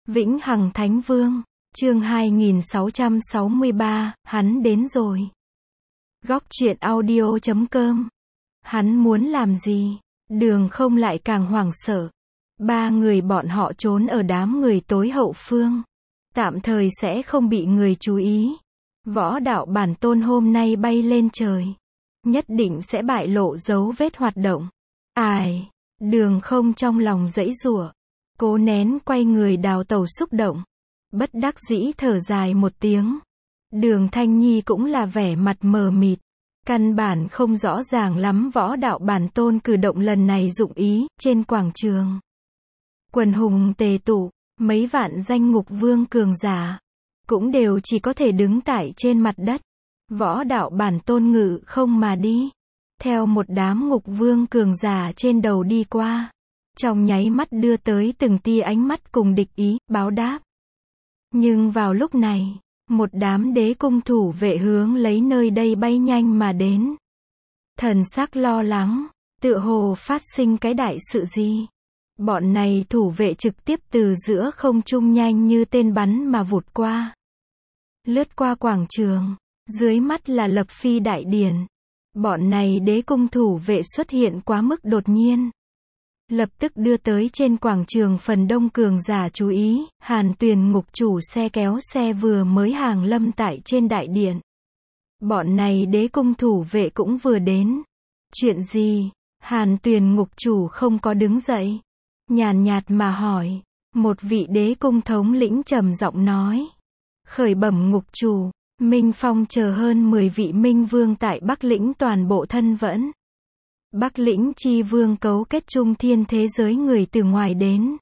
Vĩnh Hằng Thánh Vương, chương 2663, hắn đến rồi. Góc truyện audio.com. Hắn muốn làm gì? Đường Không lại càng hoảng sợ. Ba người bọn họ trốn ở đám người tối hậu phương. Tạm thời sẽ không bị người chú ý. Võ đạo bản tôn hôm nay bay lên trời. Nhất định sẽ bại lộ dấu vết hoạt động. Ai? Đường Không trong lòng giãy giụa. Cố nén quay người đào tẩu xúc động. Bất đắc dĩ thở dài một tiếng. Đường Thanh Nhi cũng là vẻ mặt mờ mịt. Căn bản không rõ ràng lắm võ đạo bản tôn cử động lần này dụng ý. Trên quảng trường, quần hùng tề tụ, mấy vạn danh ngục vương cường giả cũng đều chỉ có thể đứng tại trên mặt đất. Võ đạo bản tôn ngự không mà đi, theo một đám ngục vương cường giả trên đầu đi qua, trong nháy mắt đưa tới từng tia ánh mắt cùng địch ý, báo đáp. Nhưng vào lúc này, một đám đế cung thủ vệ hướng lấy nơi đây bay nhanh mà đến. Thần sắc lo lắng, tựa hồ phát sinh cái đại sự gì. Bọn này thủ vệ trực tiếp từ giữa không trung nhanh như tên bắn mà vụt qua. Lướt qua quảng trường, dưới mắt là Lập Phi đại điển. Bọn này đế cung thủ vệ xuất hiện quá mức đột nhiên. Lập tức đưa tới trên quảng trường phần đông cường giả chú ý. Hàn Tuyền ngục chủ xe kéo xe vừa mới hàng lâm tại trên đại điện. Bọn này đế cung thủ vệ cũng vừa đến. Chuyện gì? Hàn Tuyền ngục chủ không có đứng dậy, nhàn nhạt mà hỏi. Một vị đế cung thống lĩnh trầm giọng nói. Khởi bẩm ngục chủ, Minh Phong chờ hơn 10 vị Minh Vương tại Bắc Lĩnh toàn bộ thân vẫn. Bắc Lĩnh chi vương cấu kết trung thiên thế giới người từ ngoài đến.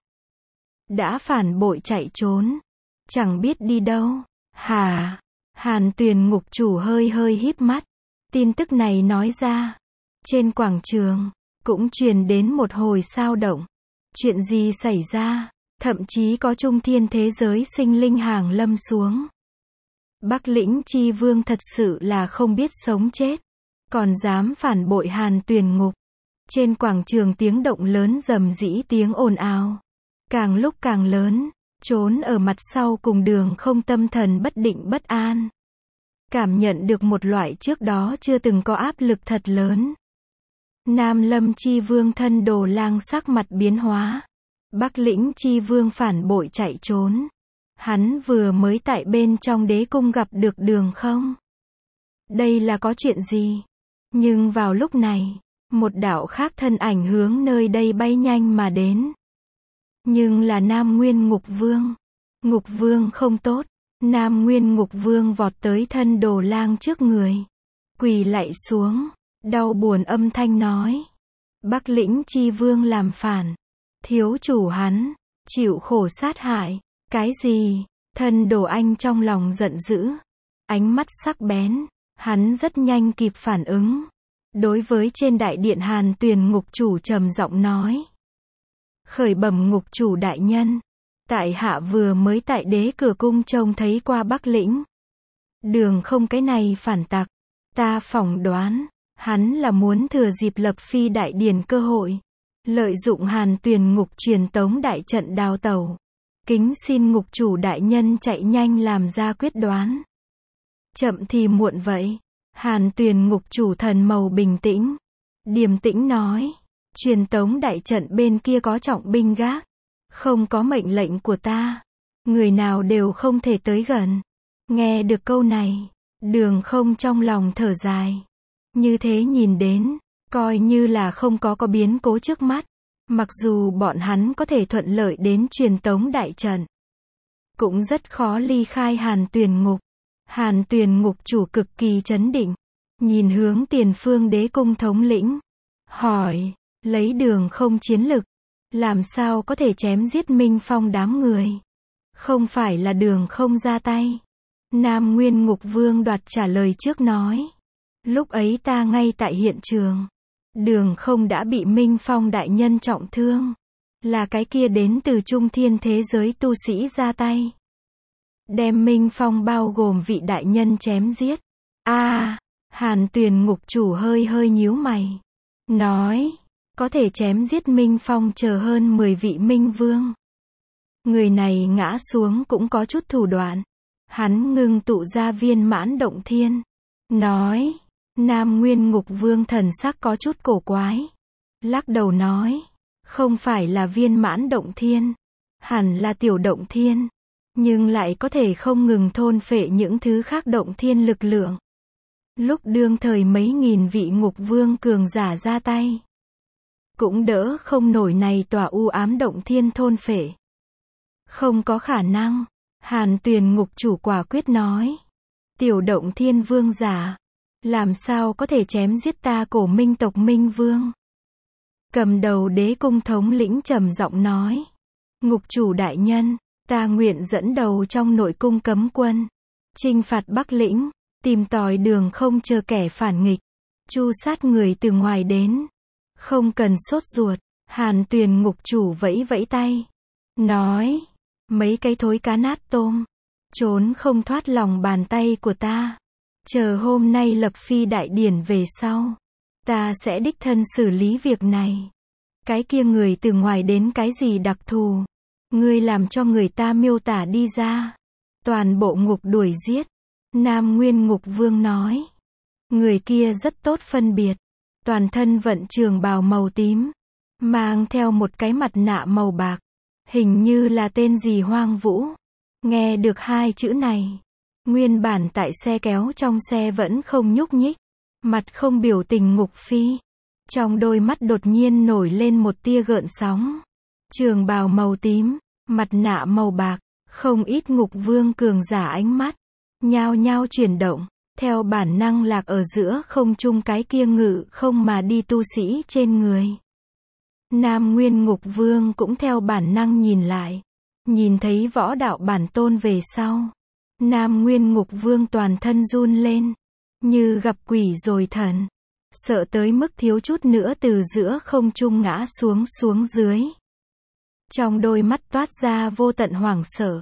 Đã phản bội chạy trốn. Chẳng biết đi đâu. Hả? Hàn Tuyền ngục chủ hơi hơi híp mắt. Tin tức này nói ra. Trên quảng trường, cũng truyền đến một hồi sao động. Chuyện gì xảy ra? Thậm chí có trung thiên thế giới sinh linh hàng lâm xuống. Bắc Lĩnh chi vương thật sự là không biết sống chết. Còn dám phản bội Hàn Tuyền ngục. Trên quảng trường tiếng động lớn rầm rĩ, tiếng ồn ào càng lúc càng lớn. Trốn ở mặt sau cùng Đường Không tâm thần bất định bất an. Cảm nhận được một loại trước đó chưa từng có áp lực thật lớn. Nam Lâm chi vương thân Đồ Lang sắc mặt biến hóa. Bắc Lĩnh chi vương phản bội chạy trốn. Hắn vừa mới tại bên trong đế cung gặp được Đường Không. Đây là có chuyện gì? Nhưng vào lúc này, một đạo khác thân ảnh hướng nơi đây bay nhanh mà đến. Nhưng là Nam Nguyên ngục vương. Ngục vương không tốt. Nam Nguyên ngục vương vọt tới thân Đồ Lang trước người, quỳ lạy xuống, đau buồn âm thanh nói. Bắc Lĩnh chi vương làm phản. Thiếu chủ hắn chịu khổ sát hại. Cái gì? Thân Đồ Anh trong lòng giận dữ, ánh mắt sắc bén. Hắn rất nhanh kịp phản ứng. Đối với trên đại điện Hàn Tuyền ngục chủ trầm giọng nói. Khởi bẩm ngục chủ đại nhân. Tại hạ vừa mới tại đế cửa cung trông thấy qua Bắc Lĩnh Đường Không cái này phản tặc. Ta phỏng đoán, hắn là muốn thừa dịp Lập Phi đại điển cơ hội. Lợi dụng Hàn Tuyền ngục truyền tống đại trận đào tẩu. Kính xin ngục chủ đại nhân chạy nhanh làm ra quyết đoán. Chậm thì muộn vậy. Hàn Tuyền ngục chủ thần màu bình tĩnh, điềm tĩnh nói. Truyền tống đại trận bên kia có trọng binh gác. Không có mệnh lệnh của ta, người nào đều không thể tới gần. Nghe được câu này, Đường Không trong lòng thở dài. Như thế nhìn đến, coi như là không có biến cố trước mắt. Mặc dù bọn hắn có thể thuận lợi đến truyền tống đại trận, cũng rất khó ly khai Hàn Tuyền ngục. Hàn Tuyền ngục chủ cực kỳ trấn định, nhìn hướng tiền phương đế cung thống lĩnh, hỏi, lấy Đường Không chiến lực, làm sao có thể chém giết Minh Phong đám người? Không phải là Đường Không ra tay. Nam Nguyên ngục vương đoạt trả lời trước nói. Lúc ấy ta ngay tại hiện trường. Đường Không đã bị Minh Phong đại nhân trọng thương. Là cái kia đến từ trung thiên thế giới tu sĩ ra tay. Đem Minh Phong bao gồm vị đại nhân chém giết. Hàn Tuyền ngục chủ hơi hơi nhíu mày. Nói, có thể chém giết Minh Phong chờ hơn 10 vị Minh Vương. Người này ngã xuống cũng có chút thủ đoạn. Hắn ngưng tụ ra viên mãn động thiên. Nói. Nam Nguyên Ngục Vương thần sắc có chút cổ quái. Lắc đầu nói. Không phải là viên mãn động thiên. Hẳn là tiểu động thiên. Nhưng lại có thể không ngừng thôn phệ những thứ khác động thiên lực lượng. Lúc đương thời mấy nghìn vị Ngục Vương cường giả ra tay. Cũng đỡ không nổi này tòa u ám động thiên thôn phệ. Không có khả năng. Hàn Tuyền Ngục chủ quả quyết nói. Tiểu động thiên vương giả. Làm sao có thể chém giết ta Cổ Minh tộc Minh Vương. Cầm đầu Đế Cung thống lĩnh trầm giọng nói. Ngục chủ đại nhân, ta nguyện dẫn đầu trong nội cung cấm quân. Chinh phạt Bắc Lĩnh, tìm tòi đường không chờ kẻ phản nghịch. Tru sát người từ ngoài đến. Không cần sốt ruột. Hàn Tuyền Ngục chủ vẫy vẫy tay. Nói. Mấy cái thối cá nát tôm. Trốn không thoát lòng bàn tay của ta. Chờ hôm nay lập phi đại điển về sau. Ta sẽ đích thân xử lý việc này. Cái kia người từ ngoài đến cái gì đặc thù. Ngươi làm cho người ta miêu tả đi ra. Toàn bộ ngục đuổi giết. Nam Nguyên Ngục Vương nói. Người kia rất tốt phân biệt. Toàn thân vận trường bào màu tím. Mang theo một cái mặt nạ màu bạc. Hình như là tên gì Hoang Vũ. Nghe được hai chữ này. Nguyên bản tại xe kéo trong xe vẫn không nhúc nhích. Mặt không biểu tình Ngục Phi. Trong đôi mắt đột nhiên nổi lên một tia gợn sóng. Trường bào màu tím, mặt nạ màu bạc. Không ít Ngục Vương cường giả ánh mắt. Nhao nhao chuyển động. Theo bản năng lạc ở giữa không trung cái kia ngự không mà đi tu sĩ trên người. Nam Nguyên Ngục Vương cũng theo bản năng nhìn lại. Nhìn thấy võ đạo bản tôn về sau. Nam Nguyên Ngục Vương toàn thân run lên. Như gặp quỷ rồi thần. Sợ tới mức thiếu chút nữa từ giữa không trung ngã xuống dưới. Trong đôi mắt toát ra vô tận hoảng sợ.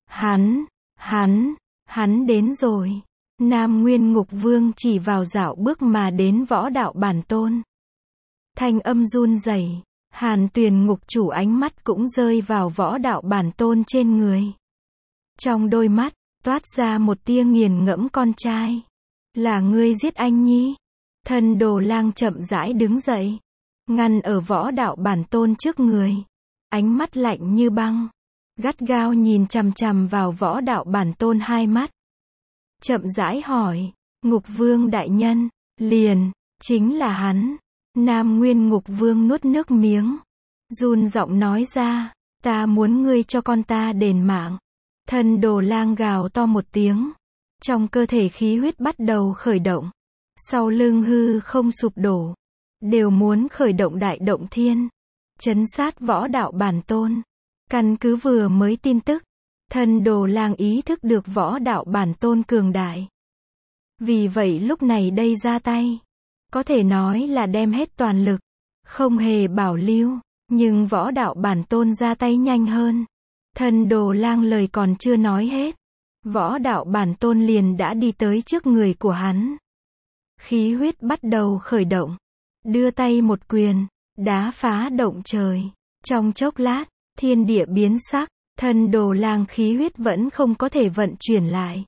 Hắn đến rồi. Nam Nguyên Ngục Vương chỉ vào dạo bước mà đến võ đạo bản tôn. Thanh âm run rẩy. Hàn Tuyền Ngục chủ ánh mắt cũng rơi vào võ đạo bản tôn trên người. Trong đôi mắt, toát ra một tia nghiền ngẫm con trai. Là ngươi giết anh nhi. Thần Đồ Lang chậm rãi đứng dậy. Ngăn ở võ đạo bản tôn trước người. Ánh mắt lạnh như băng. Gắt gao nhìn chằm chằm vào võ đạo bản tôn hai mắt. Chậm rãi hỏi. Ngục Vương đại nhân. Liền, chính là hắn. Nam Nguyên Ngục Vương nuốt nước miếng. Run giọng nói ra. Ta muốn ngươi cho con ta đền mạng. Thần Đồ Lang gào to một tiếng. Trong cơ thể khí huyết bắt đầu khởi động. Sau lưng hư không sụp đổ. Đều muốn khởi động đại động thiên. Trấn sát võ đạo bản tôn. Căn cứ vừa mới tin tức. Thần Đồ Lang ý thức được võ đạo bản tôn cường đại. Vì vậy lúc này đây ra tay. Có thể nói là đem hết toàn lực. Không hề bảo lưu. Nhưng võ đạo bản tôn ra tay nhanh hơn. Thần Đồ Lang lời còn chưa nói hết. Võ đạo bản tôn liền đã đi tới trước người của hắn. Khí huyết bắt đầu khởi động. Đưa tay một quyền. Đá phá động trời. Trong chốc lát, thiên địa biến sắc. Thần Đồ Lang khí huyết vẫn không có thể vận chuyển lại.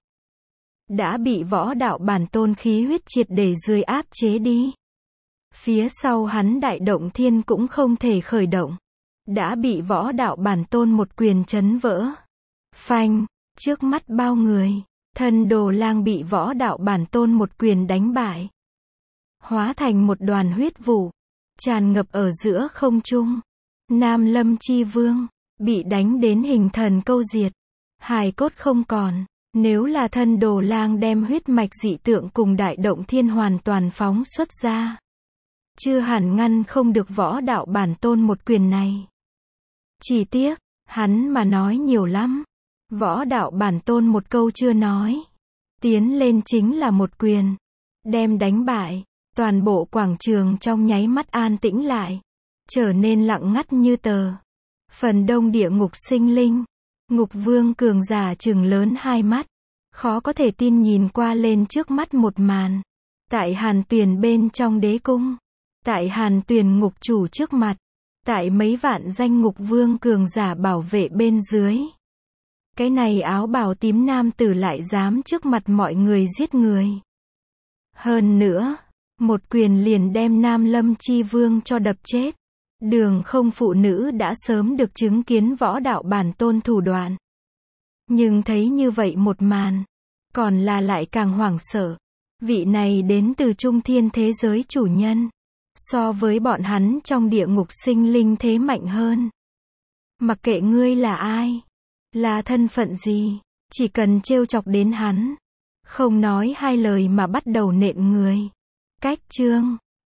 Đã bị võ đạo bản tôn khí huyết triệt để dưới áp chế đi. Phía sau hắn đại động thiên cũng không thể khởi động. Đã bị võ đạo bản tôn một quyền chấn vỡ. Phanh, trước mắt bao người. Thần Đồ Lang bị võ đạo bản tôn một quyền đánh bại. Hóa thành một đoàn huyết vụ. Tràn ngập ở giữa không trung. Nam Lâm Chi Vương. Bị đánh đến hình thần câu diệt. Hài cốt không còn. Nếu là Thần Đồ Lang đem huyết mạch dị tượng cùng đại động thiên hoàn toàn phóng xuất ra. Chưa hẳn ngăn không được võ đạo bản tôn một quyền này. Chỉ tiếc, hắn mà nói nhiều lắm. Võ đạo bản tôn một câu chưa nói. Tiến lên chính là một quyền. Đem đánh bại. Toàn bộ quảng trường trong nháy mắt an tĩnh lại. Trở nên lặng ngắt như tờ. Phần đông địa ngục sinh linh. Ngục Vương cường giả trừng lớn hai mắt. Khó có thể tin nhìn qua lên trước mắt một màn. Tại Hàn Tuyền bên trong đế cung. Tại Hàn Tuyền ngục chủ trước mặt. Tại mấy vạn danh ngục vương cường giả bảo vệ bên dưới. Cái này áo bào tím nam tử lại dám trước mặt mọi người giết người. Hơn nữa, một quyền liền đem Nam Lâm Chi Vương cho đập chết. Đường Không phụ nữ đã sớm được chứng kiến võ đạo bản tôn thủ đoạn. Nhưng thấy như vậy một màn, còn là lại càng hoảng sợ. Vị này đến từ trung thiên thế giới chủ nhân, so với bọn hắn trong địa ngục sinh linh thế mạnh hơn. Mặc kệ ngươi là ai, là thân phận gì, chỉ cần trêu chọc đến hắn, không nói hai lời mà bắt đầu nện người. Cách chương